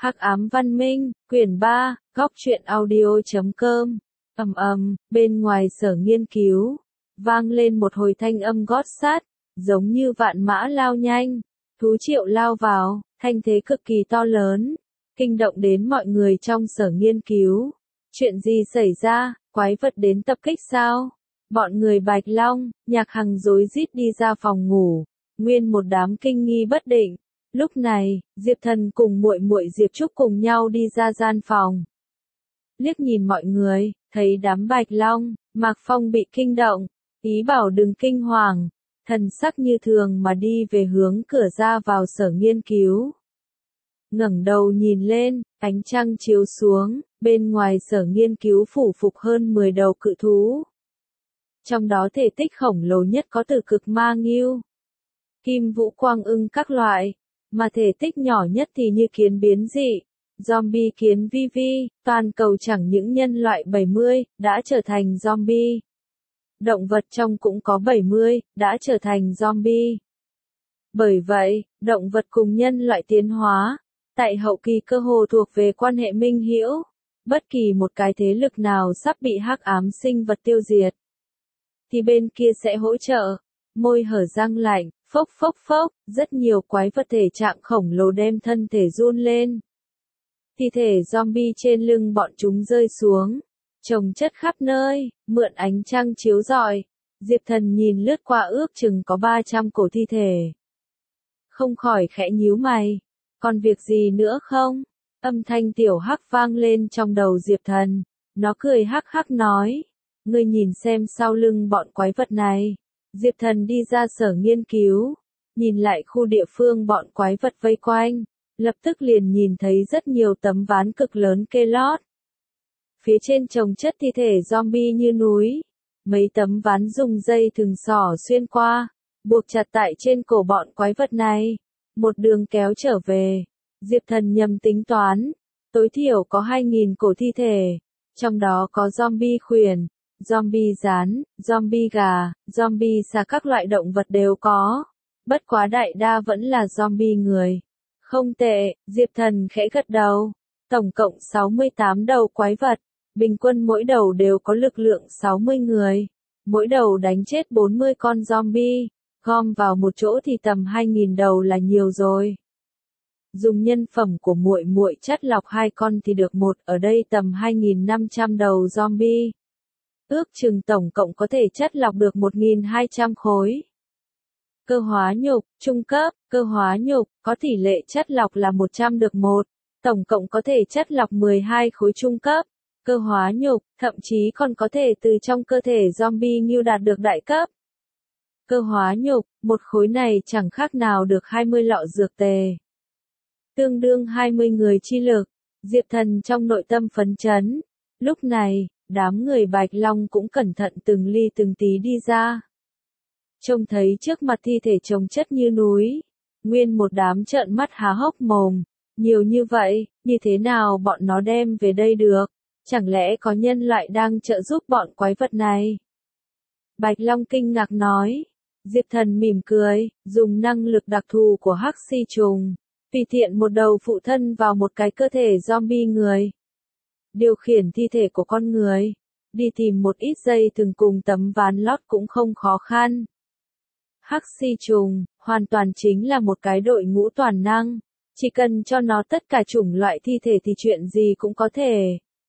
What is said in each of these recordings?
Hắc ám văn minh, quyển 3, góc truyện audio.com. Bên ngoài sở nghiên cứu, vang lên một hồi thanh âm gót sát, giống như vạn mã lao nhanh, thú triệu lao vào, thanh thế cực kỳ to lớn, kinh động đến mọi người trong sở nghiên cứu. Chuyện gì xảy ra, quái vật đến tập kích sao? Bọn người Bạch Long, Nhạc Hằng rối rít đi ra phòng ngủ, nguyên một đám kinh nghi bất định. Lúc này, Diệp Thần cùng muội muội Diệp Trúc cùng nhau đi ra gian phòng. Liếc nhìn mọi người, thấy đám Bạch Long, Mạc Phong bị kinh động, ý bảo đừng kinh hoàng, thần sắc như thường mà đi về hướng cửa ra vào sở nghiên cứu. Ngẩng đầu nhìn lên, ánh trăng chiếu xuống, bên ngoài sở nghiên cứu phủ phục hơn 10 đầu cự thú. Trong đó thể tích khổng lồ nhất có từ cực ma ngưu, kim vũ quang ưng các loại, mà thể tích nhỏ nhất thì như kiến biến dị, zombie kiến vi vi, toàn cầu chẳng những nhân loại 70, đã trở thành zombie. Động vật trong cũng có 70, đã trở thành zombie. Bởi vậy, động vật cùng nhân loại tiến hóa, tại hậu kỳ cơ hồ thuộc về quan hệ minh hữu, bất kỳ một cái thế lực nào sắp bị hắc ám sinh vật tiêu diệt, thì bên kia sẽ hỗ trợ. Môi hở răng lạnh, phốc phốc phốc, rất nhiều quái vật thể trạng khổng lồ đem thân thể run lên. Thi thể zombie trên lưng bọn chúng rơi xuống, chồng chất khắp nơi, mượn ánh trăng chiếu rọi. Diệp Thần nhìn lướt qua ước chừng có 300 cổ thi thể. Không khỏi khẽ nhíu mày, còn việc gì nữa không? Âm thanh tiểu hắc vang lên trong đầu Diệp Thần, nó cười hắc hắc nói, ngươi nhìn xem sau lưng bọn quái vật này. Diệp Thần đi ra sở nghiên cứu, nhìn lại khu địa phương bọn quái vật vây quanh, lập tức liền nhìn thấy rất nhiều tấm ván cực lớn kê lót. Phía trên chồng chất thi thể zombie như núi, mấy tấm ván dùng dây thừng xỏ xuyên qua, buộc chặt tại trên cổ bọn quái vật này, một đường kéo trở về. Diệp Thần nhầm tính toán, tối thiểu có 2.000 cổ thi thể, trong đó có zombie khuyển, zombie rán, zombie gà, zombie xà, các loại động vật đều có. Bất quá đại đa vẫn là zombie người. Không tệ, Diệp Thần khẽ gật đầu. Tổng cộng 68 đầu quái vật, bình quân mỗi đầu đều có lực lượng 60 người. Mỗi đầu đánh chết 40 con zombie, gom vào một chỗ thì tầm 2.000 đầu là nhiều rồi. Dùng nhân phẩm của muội muội chắt lọc 2 con thì được một, ở đây tầm 2.500 đầu zombie. Ước chừng tổng cộng có thể chắt lọc được 1.200 khối. Cơ hóa nhục, trung cấp, cơ hóa nhục, có tỷ lệ chắt lọc là 100 được 1, tổng cộng có thể chắt lọc 12 khối trung cấp. Cơ hóa nhục, thậm chí còn có thể từ trong cơ thể zombie ngưu đạt được đại cấp. Cơ hóa nhục, một khối này chẳng khác nào được 20 lọ dược tề. Tương đương 20 người chi lực. Diệp Thần trong nội tâm phấn chấn. Lúc này, đám người Bạch Long cũng cẩn thận từng ly từng tí đi ra. Trông thấy trước mặt thi thể chồng chất như núi, nguyên một đám trợn mắt há hốc mồm. Nhiều như vậy, như thế nào bọn nó đem về đây được? Chẳng lẽ có nhân loại đang trợ giúp bọn quái vật này? Bạch Long kinh ngạc nói. Diệp Thần mỉm cười, dùng năng lực đặc thù của hắc si trùng, tùy tiện một đầu phụ thân vào một cái cơ thể zombie người. Điều khiển thi thể của con người, đi tìm một ít dây thừng cùng tấm ván lót cũng không khó khăn. Hắc si trùng, hoàn toàn chính là một cái đội ngũ toàn năng, chỉ cần cho nó tất cả chủng loại thi thể thì chuyện gì cũng có thể.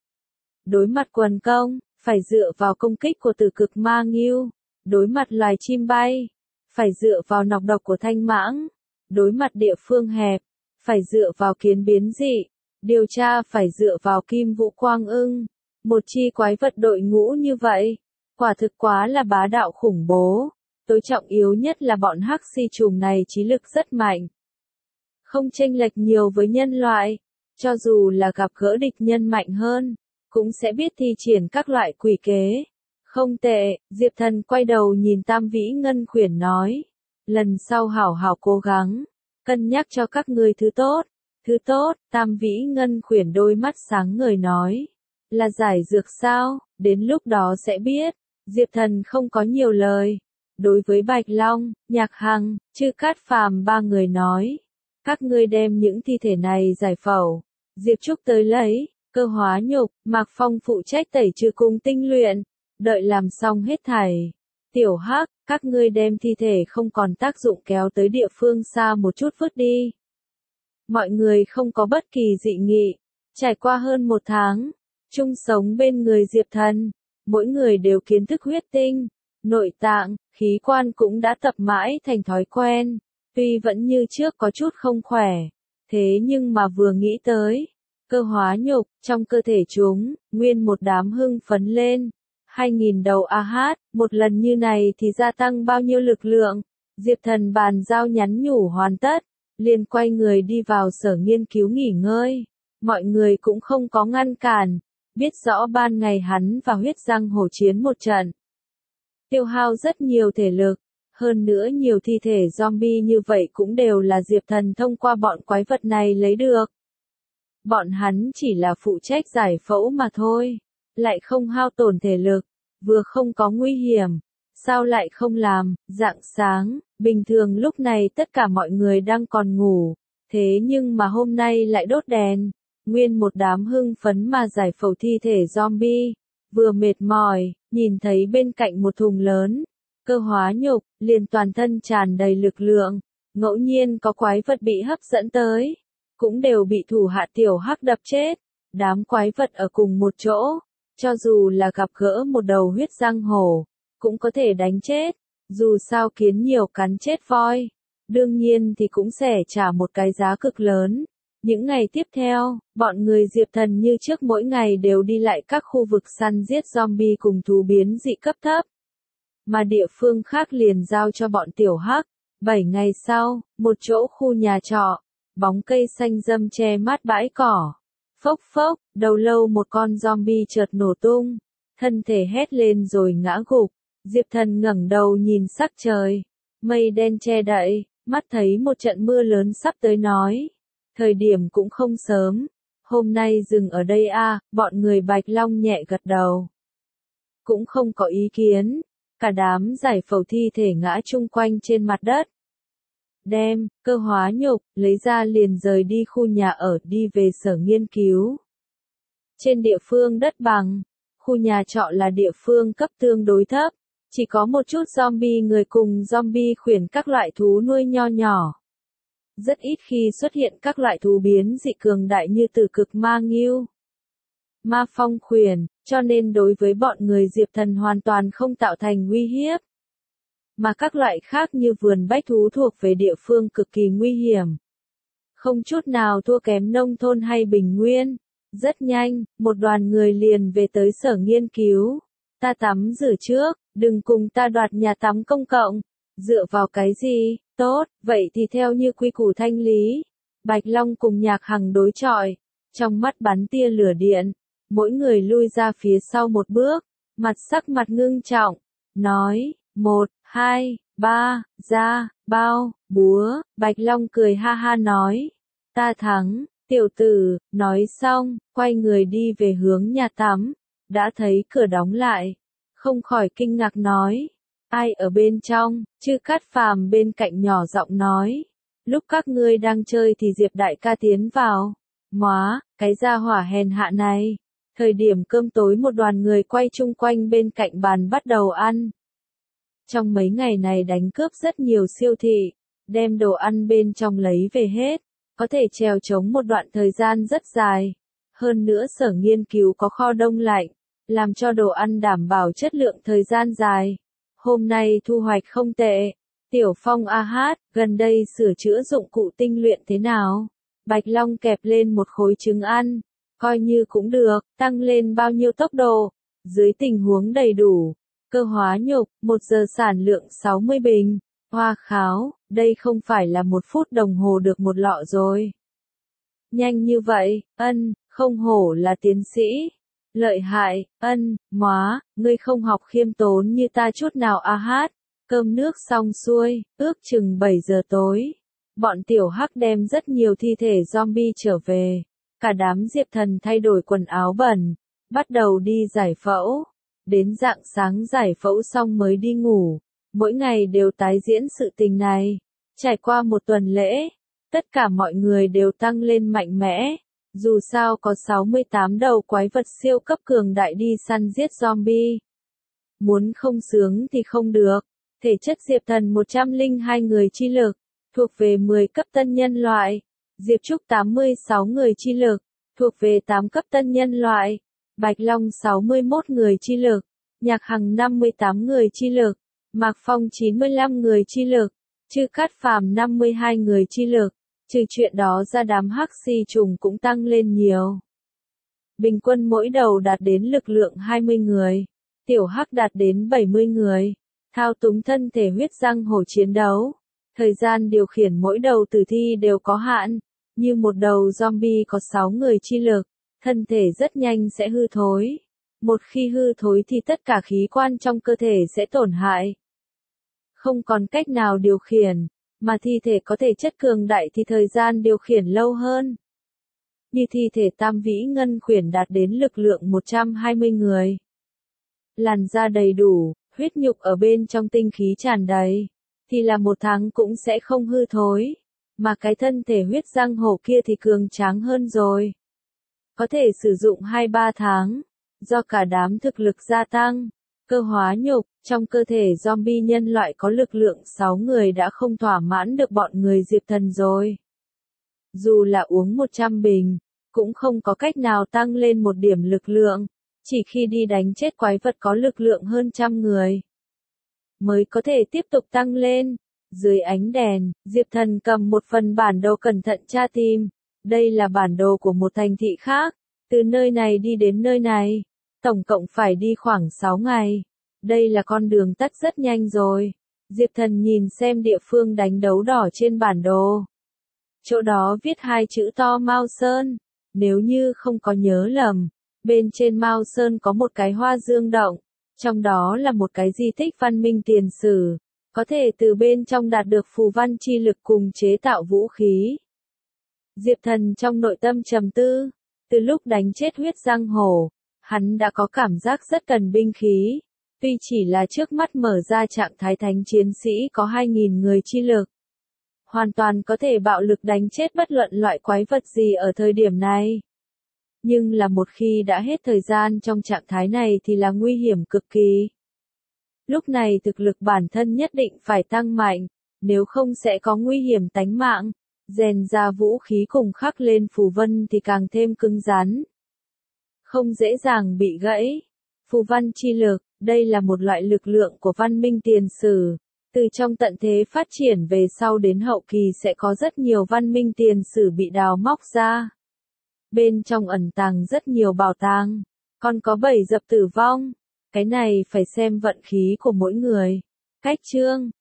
Đối mặt quần công, phải dựa vào công kích của tử cực ma ngưu. Đối mặt loài chim bay, phải dựa vào nọc độc của thanh mãng. Đối mặt địa phương hẹp, phải dựa vào kiến biến dị. Điều tra phải dựa vào kim vũ quang ưng. Một chi quái vật đội ngũ như vậy, quả thực quá là bá đạo khủng bố. Tối trọng yếu nhất là bọn hắc si trùng này trí lực rất mạnh, không chênh lệch nhiều với nhân loại. Cho dù là gặp gỡ địch nhân mạnh hơn, cũng sẽ biết thi triển các loại quỷ kế. Không tệ, Diệp Thần quay đầu nhìn Tam Vĩ Ngân Khuyển nói. Lần sau hảo hảo cố gắng, cân nhắc cho các ngươi thứ tốt. Thứ tốt, Tam Vĩ Ngân Khuyển đôi mắt sáng ngời nói. Là giải dược sao, đến lúc đó sẽ biết. Diệp Thần không có nhiều lời. Đối với Bạch Long, Nhạc Hằng, Chư Cát Phàm ba người nói. Các ngươi đem những thi thể này giải phẫu, Diệp Trúc tới lấy, Cơ Hóa Nhục, Mạc Phong phụ trách tẩy trừ cùng tinh luyện, đợi làm xong hết thảy. Tiểu Hắc, các ngươi đem thi thể không còn tác dụng kéo tới địa phương xa một chút vứt đi. Mọi người không có bất kỳ dị nghị, trải qua hơn 1 tháng, chung sống bên người Diệp Thần, mỗi người đều kiến thức huyết tinh, nội tạng, khí quan cũng đã tập mãi thành thói quen, tuy vẫn như trước có chút không khỏe, thế nhưng mà vừa nghĩ tới, Cơ Hóa Nhục, trong cơ thể chúng, nguyên một đám hưng phấn lên. 2.000 đầu AH, một lần như này thì gia tăng bao nhiêu lực lượng, Diệp Thần bàn giao nhắn nhủ hoàn tất, liền quay người đi vào sở nghiên cứu nghỉ ngơi, mọi người cũng không có ngăn cản, biết rõ ban ngày hắn và huyết răng hổ chiến một trận. Tiêu hao rất nhiều thể lực, hơn nữa nhiều thi thể zombie như vậy cũng đều là Diệp Thần thông qua bọn quái vật này lấy được. Bọn hắn chỉ là phụ trách giải phẫu mà thôi, lại không hao tổn thể lực, vừa không có nguy hiểm, sao lại không làm, rạng sáng, bình thường lúc này tất cả mọi người đang còn ngủ, thế nhưng mà hôm nay lại đốt đèn, nguyên một đám hưng phấn mà giải phẫu thi thể zombie, vừa mệt mỏi, nhìn thấy bên cạnh một thùng lớn, Cơ Hóa Nhục, liền toàn thân tràn đầy lực lượng, ngẫu nhiên có quái vật bị hấp dẫn tới, cũng đều bị thủ hạ Tiểu Hắc đập chết, đám quái vật ở cùng một chỗ, cho dù là gặp gỡ một đầu huyết răng hổ, cũng có thể đánh chết, dù sao kiến nhiều cắn chết voi, đương nhiên thì cũng sẽ trả một cái giá cực lớn. Những ngày tiếp theo, bọn người Diệp Thần như trước mỗi ngày đều đi lại các khu vực săn giết zombie cùng thú biến dị cấp thấp, mà địa phương khác liền giao cho bọn Tiểu Hắc. 7 ngày sau, một chỗ khu nhà trọ, bóng cây xanh râm che mát bãi cỏ. Phốc phốc, đầu lâu một con zombie chợt nổ tung, thân thể hét lên rồi ngã gục. Diệp Thần ngẩng đầu nhìn sắc trời, mây đen che đậy, mắt thấy một trận mưa lớn sắp tới nói. Thời điểm cũng không sớm, hôm nay dừng ở đây a, bọn người Bạch Long nhẹ gật đầu. Cũng không có ý kiến, cả đám giải phẫu thi thể ngã chung quanh trên mặt đất. Đem, Cơ Hóa Nhục, lấy ra liền rời đi khu nhà ở đi về sở nghiên cứu. Trên địa phương đất bằng, khu nhà trọ là địa phương cấp tương đối thấp, chỉ có một chút zombie người cùng zombie khuyển các loại thú nuôi nho nhỏ. Rất ít khi xuất hiện các loại thú biến dị cường đại như tử cực ma ngưu, ma phong khuyển, cho nên đối với bọn người Diệp Thần hoàn toàn không tạo thành nguy hiếp. Mà các loại khác như vườn bách thú thuộc về địa phương cực kỳ nguy hiểm. Không chút nào thua kém nông thôn hay bình nguyên. Rất nhanh, một đoàn người liền về tới sở nghiên cứu. Ta tắm rửa trước, đừng cùng ta đoạt nhà tắm công cộng. Dựa vào cái gì? Tốt, vậy thì theo như quy củ thanh lý. Bạch Long cùng Nhạc Hằng đối chọi. Trong mắt bắn tia lửa điện. Mỗi người lui ra phía sau một bước. Sắc mặt ngưng trọng. Nói, 1, 2, 3, ra, bao, búa. Bạch Long cười ha ha nói. Ta thắng. Tiểu tử, nói xong, quay người đi về hướng nhà tắm. Đã thấy cửa đóng lại. Không khỏi kinh ngạc nói. Ai ở bên trong? Chư Cát Phàm bên cạnh nhỏ giọng nói. Lúc các ngươi đang chơi thì Diệp đại ca tiến vào. Móa, cái gia hỏa hèn hạ này. Thời điểm cơm tối một đoàn người quay chung quanh bên cạnh bàn bắt đầu ăn. Trong mấy ngày này đánh cướp rất nhiều siêu thị, đem đồ ăn bên trong lấy về hết, có thể trèo chống một đoạn thời gian rất dài. Hơn nữa sở nghiên cứu có kho đông lạnh, làm cho đồ ăn đảm bảo chất lượng thời gian dài. Hôm nay thu hoạch không tệ. Tiểu Phong AH, gần đây sửa chữa dụng cụ tinh luyện thế nào? Bạch Long kẹp lên một khối trứng ăn. Coi như cũng được, tăng lên bao nhiêu tốc độ? Dưới tình huống đầy đủ. Cơ Hóa Nhục, 1 giờ sản lượng 60 bình. Hoa kháo, đây không phải là 1 phút đồng hồ được một lọ rồi. Nhanh như vậy, không hổ là tiến sĩ. Lợi hại, móa, ngươi không học khiêm tốn như ta chút nào AH. Cơm nước xong xuôi, ước chừng 7 giờ tối. Bọn Tiểu Hắc đem rất nhiều thi thể zombie trở về. Cả đám Diệp Thần thay đổi quần áo bẩn, bắt đầu đi giải phẫu. Đến rạng sáng giải phẫu xong mới đi ngủ. Mỗi ngày đều tái diễn sự tình này. Trải qua 1 tuần lễ, tất cả mọi người đều tăng lên mạnh mẽ. Dù sao có 68 đầu quái vật siêu cấp cường đại đi săn giết zombie. Muốn không sướng thì không được. Thể chất Diệp Thần 102 người chi lực, thuộc về 10 cấp tân nhân loại. Diệp Trúc 86 người chi lực, thuộc về 8 cấp tân nhân loại. Bạch Long 61 người chi lực, Nhạc Hằng 58 người chi lực, Mạc Phong 95 người chi lực, Chư Cát Phàm 52 người chi lực. Trừ chuyện đó ra đám hắc xì trùng cũng tăng lên nhiều. Bình quân mỗi đầu đạt đến lực lượng 20 người. Tiểu hắc đạt đến 70 người. Thao túng thân thể huyết răng hổ chiến đấu. Thời gian điều khiển mỗi đầu tử thi đều có hạn. Như một đầu zombie có 6 người chi lực. Thân thể rất nhanh sẽ hư thối. Một khi hư thối thì tất cả khí quan trong cơ thể sẽ tổn hại. Không còn cách nào điều khiển. Mà thi thể có thể chất cường đại thì thời gian điều khiển lâu hơn. Như thi thể Tam Vĩ Ngân Khuyển đạt đến lực lượng 120 người. Làn da đầy đủ, huyết nhục ở bên trong tinh khí tràn đầy, thì là 1 tháng cũng sẽ không hư thối. Mà cái thân thể huyết răng hổ kia thì cường tráng hơn rồi. Có thể sử dụng 2-3 tháng, do cả đám thực lực gia tăng. Cơ hóa nhục, trong cơ thể zombie nhân loại có lực lượng 6 người đã không thỏa mãn được bọn người Diệp Thần rồi. Dù là uống 100 bình, cũng không có cách nào tăng lên một điểm lực lượng, chỉ khi đi đánh chết quái vật có lực lượng hơn 100 người, mới có thể tiếp tục tăng lên. Dưới ánh đèn, Diệp Thần cầm một phần bản đồ cẩn thận tra tìm. Đây là bản đồ của một thành thị khác, từ nơi này đi đến nơi này. Tổng cộng phải đi khoảng 6 ngày. Đây là con đường tắt rất nhanh rồi. Diệp Thần nhìn xem địa phương đánh đấu đỏ trên bản đồ. Chỗ đó viết 2 chữ to Mao Sơn. Nếu như không có nhớ lầm, bên trên Mao Sơn có một cái hoa dương động. Trong đó là một cái di tích văn minh tiền sử. Có thể từ bên trong đạt được phù văn chi lực cùng chế tạo vũ khí. Diệp Thần trong nội tâm trầm tư. Từ lúc đánh chết huyết răng hổ, hắn đã có cảm giác rất cần binh khí. Tuy chỉ là trước mắt mở ra trạng thái thánh chiến sĩ có 2.000 người chi lực. Hoàn toàn có thể bạo lực đánh chết bất luận loại quái vật gì ở thời điểm này. Nhưng là một khi đã hết thời gian trong trạng thái này thì là nguy hiểm cực kỳ. Lúc này thực lực bản thân nhất định phải tăng mạnh, nếu không sẽ có nguy hiểm tánh mạng. Rèn ra vũ khí cùng khắc lên phù vân thì càng thêm cứng rắn. Không dễ dàng bị gãy. Phù văn chi lực, đây là một loại lực lượng của văn minh tiền sử. Từ trong tận thế phát triển về sau đến hậu kỳ sẽ có rất nhiều văn minh tiền sử bị đào móc ra. Bên trong ẩn tàng rất nhiều bảo tàng, còn có 7 dập tử vong. Cái này phải xem vận khí của mỗi người. Cách chương